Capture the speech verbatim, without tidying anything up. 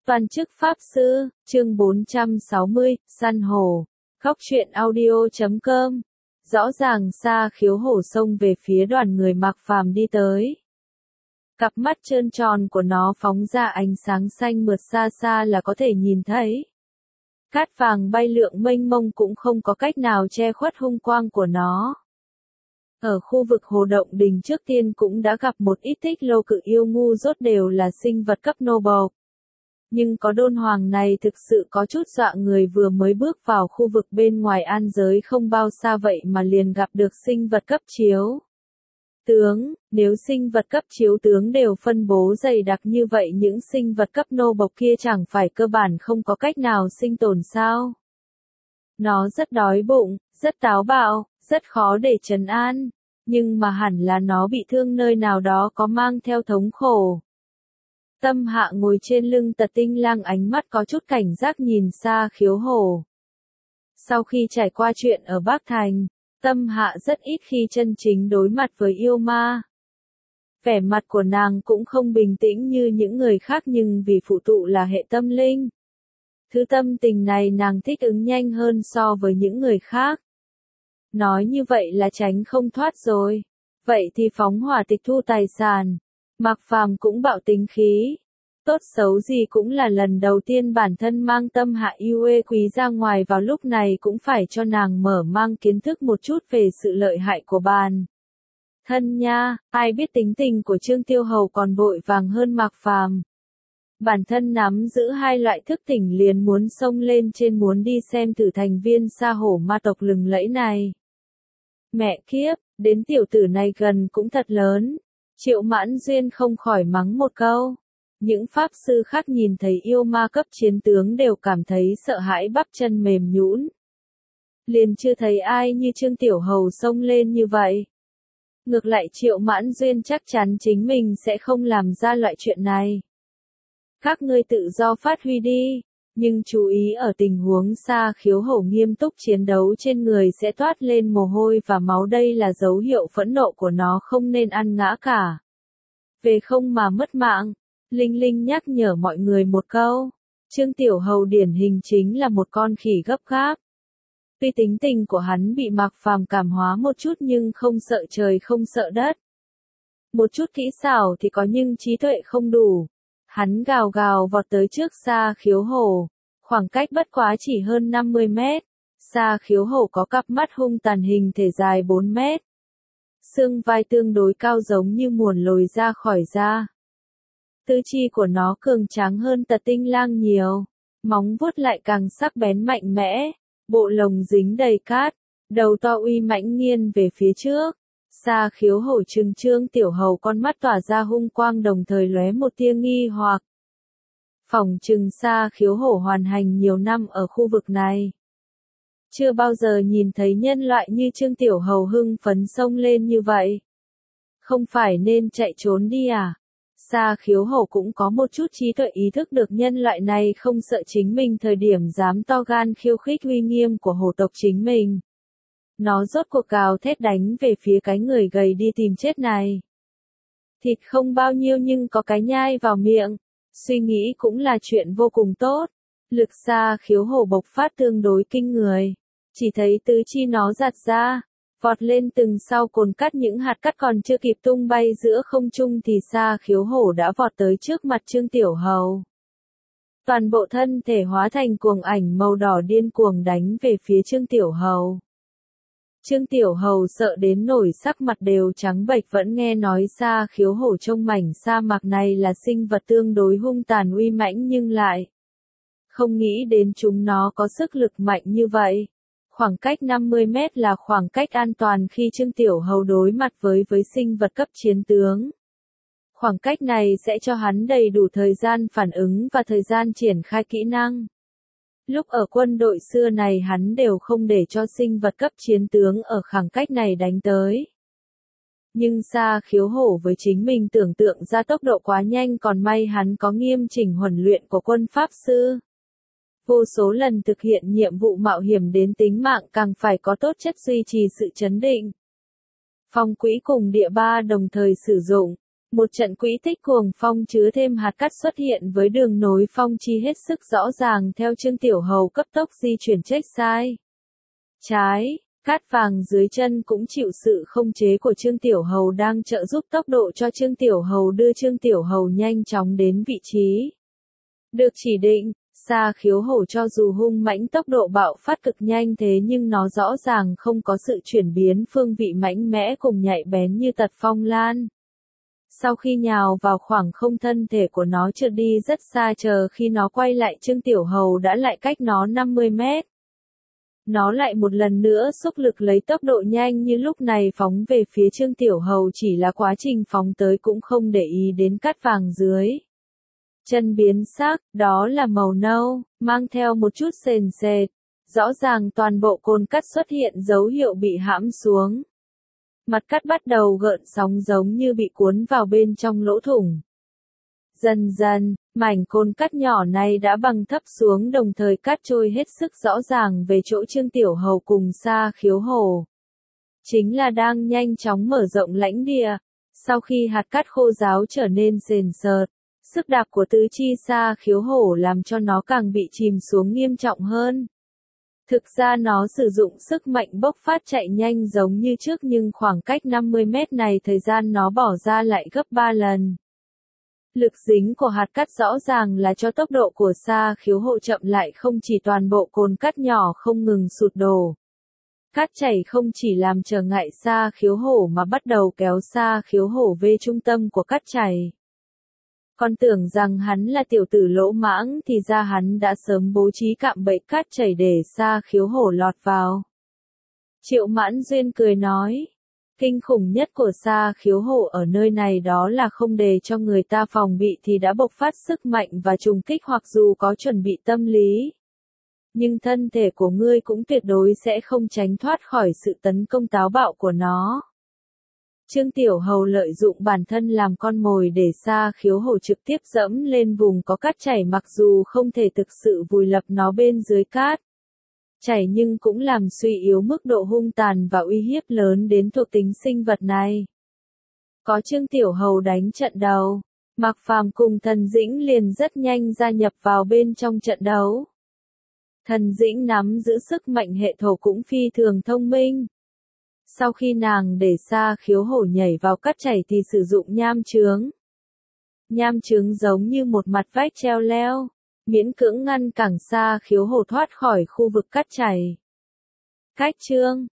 Toàn chức Pháp Sư, chương bốn trăm sáu mươi, Săn Hổ. Góc truyện audio chấm com. Rõ ràng Sa Khiếu Hổ xông về phía đoàn người Mạc Phàm đi tới. Cặp mắt trơn tròn của nó phóng ra ánh sáng xanh mượt, xa xa là có thể nhìn thấy. Cát vàng bay lượn mênh mông cũng không có cách nào che khuất hung quang của nó. Ở khu vực Hồ Động Đình trước tiên cũng đã gặp một ít tích lô cự yêu ngu dốt, đều là sinh vật cấp nô bộc. Nhưng có đôn hoàng này thực sự có chút dọa người, vừa mới bước vào khu vực bên ngoài an giới không bao xa vậy mà liền gặp được sinh vật cấp chiếu tướng. Nếu sinh vật cấp chiếu tướng đều phân bố dày đặc như vậy, những sinh vật cấp nô bộc kia chẳng phải cơ bản không có cách nào sinh tồn sao? Nó rất đói bụng, rất táo bạo, rất khó để trấn an, nhưng mà hẳn là nó bị thương nơi nào đó có mang theo thống khổ. Tâm Hạ ngồi trên lưng Tật Tinh Lang, ánh mắt có chút cảnh giác nhìn Sa Khiếu Hổ. Sau khi trải qua chuyện ở Bắc Thành, Tâm Hạ rất ít khi chân chính đối mặt với yêu ma. Vẻ mặt của nàng cũng không bình tĩnh như những người khác, nhưng vì phụ tụ là hệ tâm linh, thứ tâm tình này nàng thích ứng nhanh hơn so với những người khác. Nói như vậy là tránh không thoát rồi. Vậy thì phóng hỏa tịch thu tài sản. Mạc Phàm cũng bạo tính khí. Tốt xấu gì cũng là lần đầu tiên bản thân mang Tâm Hạ yêu ê quý ra ngoài, vào lúc này cũng phải cho nàng mở mang kiến thức một chút về sự lợi hại của bản thân nha. Ai biết tính tình của Trương Tiêu Hầu còn vội vàng hơn Mạc Phàm. Bản thân nắm giữ hai loại thức tỉnh liền muốn xông lên trên, muốn đi xem thử thành viên Sa Hổ ma tộc lừng lẫy này. Mẹ kiếp, đến tiểu tử này gần cũng thật lớn. Triệu Mãn Duyên không khỏi mắng một câu. Những pháp sư khác nhìn thấy yêu ma cấp chiến tướng đều cảm thấy sợ hãi, bắp chân mềm nhũn. Liền chưa thấy ai như Trương Tiểu Hầu xông lên như vậy. Ngược lại Triệu Mãn Duyên chắc chắn chính mình sẽ không làm ra loại chuyện này. Các ngươi tự do phát huy đi, nhưng chú ý ở tình huống Sa Khiếu Hổ nghiêm túc chiến đấu, trên người sẽ toát lên mồ hôi và máu, đây là dấu hiệu phẫn nộ của nó, không nên ăn ngã cả. Về không mà mất mạng. Linh Linh nhắc nhở mọi người một câu. Trương Tiểu Hầu điển hình chính là một con khỉ gấp gáp. Tuy tính tình của hắn bị Mạc Phàm cảm hóa một chút, nhưng không sợ trời không sợ đất. Một chút kỹ xảo thì có nhưng trí tuệ không đủ. Hắn gào gào vọt tới trước Sa Khiếu Hổ, khoảng cách bất quá chỉ hơn năm mươi mét. Sa Khiếu Hổ có cặp mắt hung tàn, hình thể dài bốn mét. Xương vai tương đối cao, giống như muồn lồi ra khỏi da. Tứ chi của nó cường tráng hơn Tật Tinh Lang nhiều, móng vuốt lại càng sắc bén mạnh mẽ, bộ lồng dính đầy cát, đầu to uy mãnh nghiêng về phía trước. Sa Khiếu Hổ trừng Trương Tiểu Hầu, con mắt tỏa ra hung quang, đồng thời lóe một tia nghi hoặc. Phỏng chừng Sa Khiếu Hổ hoàn hành nhiều năm ở khu vực này, chưa bao giờ nhìn thấy nhân loại như Trương Tiểu Hầu hưng phấn xông lên như vậy. Không phải nên chạy trốn đi à? Sa Khiếu Hổ cũng có một chút trí tuệ, ý thức được nhân loại này không sợ chính mình thời điểm dám to gan khiêu khích uy nghiêm của hổ tộc chính mình. Nó rốt cuộc gào thét đánh về phía cái người gầy đi tìm chết này. Thịt không bao nhiêu nhưng có cái nhai vào miệng. Suy nghĩ cũng là chuyện vô cùng tốt. Lực Sa Khiếu Hổ bộc phát tương đối kinh người. Chỉ thấy tứ chi nó giạt ra, vọt lên từng sau cồn cắt, những hạt cát còn chưa kịp tung bay giữa không trung thì Sa Khiếu Hổ đã vọt tới trước mặt Trương Tiểu Hầu. Toàn bộ thân thể hóa thành cuồng ảnh màu đỏ điên cuồng đánh về phía Trương Tiểu Hầu. Trương Tiểu Hầu sợ đến nổi sắc mặt đều trắng bệch, vẫn nghe nói Sa Khiếu Hổ trong mảnh sa mạc này là sinh vật tương đối hung tàn uy mãnh, nhưng lại không nghĩ đến chúng nó có sức lực mạnh như vậy. Khoảng cách năm mươi mét là khoảng cách an toàn khi Trương Tiểu Hầu đối mặt với với sinh vật cấp chiến tướng. Khoảng cách này sẽ cho hắn đầy đủ thời gian phản ứng và thời gian triển khai kỹ năng. Lúc ở quân đội xưa này hắn đều không để cho sinh vật cấp chiến tướng ở khoảng cách này đánh tới. Nhưng Sa Khiếu Hổ với chính mình tưởng tượng ra tốc độ quá nhanh, còn may hắn có nghiêm chỉnh huấn luyện của quân pháp sư. Vô số lần thực hiện nhiệm vụ mạo hiểm đến tính mạng, càng phải có tốt chất duy trì sự chấn định. Phong quỹ cùng địa ba đồng thời sử dụng, Một trận quỹ tích cuồng phong chứa thêm hạt cát xuất hiện với đường nối phong chi hết sức rõ ràng theo Trương Tiểu Hầu cấp tốc di chuyển trách sai. Trái, cát vàng dưới chân cũng chịu sự không chế của Trương Tiểu Hầu đang trợ giúp tốc độ cho Trương Tiểu Hầu đưa Trương Tiểu Hầu nhanh chóng đến vị trí được chỉ định. Sa Khiếu Hổ cho dù hung mãnh tốc độ bạo phát cực nhanh thế nhưng nó rõ ràng không có sự chuyển biến phương vị mạnh mẽ cùng nhạy bén như Tật Phong Lan. Sau khi nhào vào khoảng không thân thể của nó trượt đi rất xa, chờ khi nó quay lại Trương Tiểu Hầu đã lại cách nó năm mươi mét. Nó lại một lần nữa xúc lực lấy tốc độ nhanh như lúc này phóng về phía Trương Tiểu Hầu, chỉ là quá trình phóng tới cũng không để ý đến cát vàng dưới chân biến sắc, đó là màu nâu, mang theo một chút sền sệt. Rõ ràng toàn bộ cồn cát xuất hiện dấu hiệu bị hãm xuống. Mặt cát bắt đầu gợn sóng giống như bị cuốn vào bên trong lỗ thủng. Dần dần, mảnh cồn cát nhỏ này đã bằng thấp xuống, đồng thời cát trôi hết sức rõ ràng về chỗ Trương Tiểu Hầu cùng Sa Khiếu Hổ. Chính là đang nhanh chóng mở rộng lãnh địa. Sau khi hạt cát khô ráo trở nên sền sệt, sức đạp của tứ chi Sa Khiếu Hổ làm cho nó càng bị chìm xuống nghiêm trọng hơn. Thực ra nó sử dụng sức mạnh bốc phát chạy nhanh giống như trước, nhưng khoảng cách năm mươi mét này thời gian nó bỏ ra lại gấp ba lần. Lực dính của hạt cát rõ ràng là cho tốc độ của Sa Khiếu Hổ chậm lại, không chỉ toàn bộ cồn cát nhỏ không ngừng sụt đổ. Cát chảy không chỉ làm trở ngại Sa Khiếu Hổ mà bắt đầu kéo Sa Khiếu Hổ về trung tâm của cát chảy. Còn tưởng rằng hắn là tiểu tử lỗ mãng thì ra hắn đã sớm bố trí cạm bẫy cát chảy để Sa Khiếu Hổ lọt vào. Triệu Mãn Duyên cười nói, kinh khủng nhất của Sa Khiếu Hổ ở nơi này đó là không để cho người ta phòng bị thì đã bộc phát sức mạnh và trùng kích, hoặc dù có chuẩn bị tâm lý. Nhưng thân thể của ngươi cũng tuyệt đối sẽ không tránh thoát khỏi sự tấn công táo bạo của nó. Trương Tiểu Hầu lợi dụng bản thân làm con mồi để Sa Khiếu Hổ trực tiếp dẫm lên vùng có cát chảy, mặc dù không thể thực sự vùi lập nó bên dưới cát chảy nhưng cũng làm suy yếu mức độ hung tàn và uy hiếp lớn đến thuộc tính sinh vật này. Có Trương Tiểu Hầu đánh trận đầu, Mạc Phàm cùng Thần Dĩnh liền rất nhanh gia nhập vào bên trong trận đấu. Thần Dĩnh nắm giữ sức mạnh hệ thổ cũng phi thường thông minh. Sau khi nàng để Sa Khiếu Hổ nhảy vào cát chảy thì sử dụng nham chướng. Nham chướng giống như một mặt vách treo leo, miễn cưỡng ngăn cản Sa Khiếu Hổ thoát khỏi khu vực cát chảy. Cách chương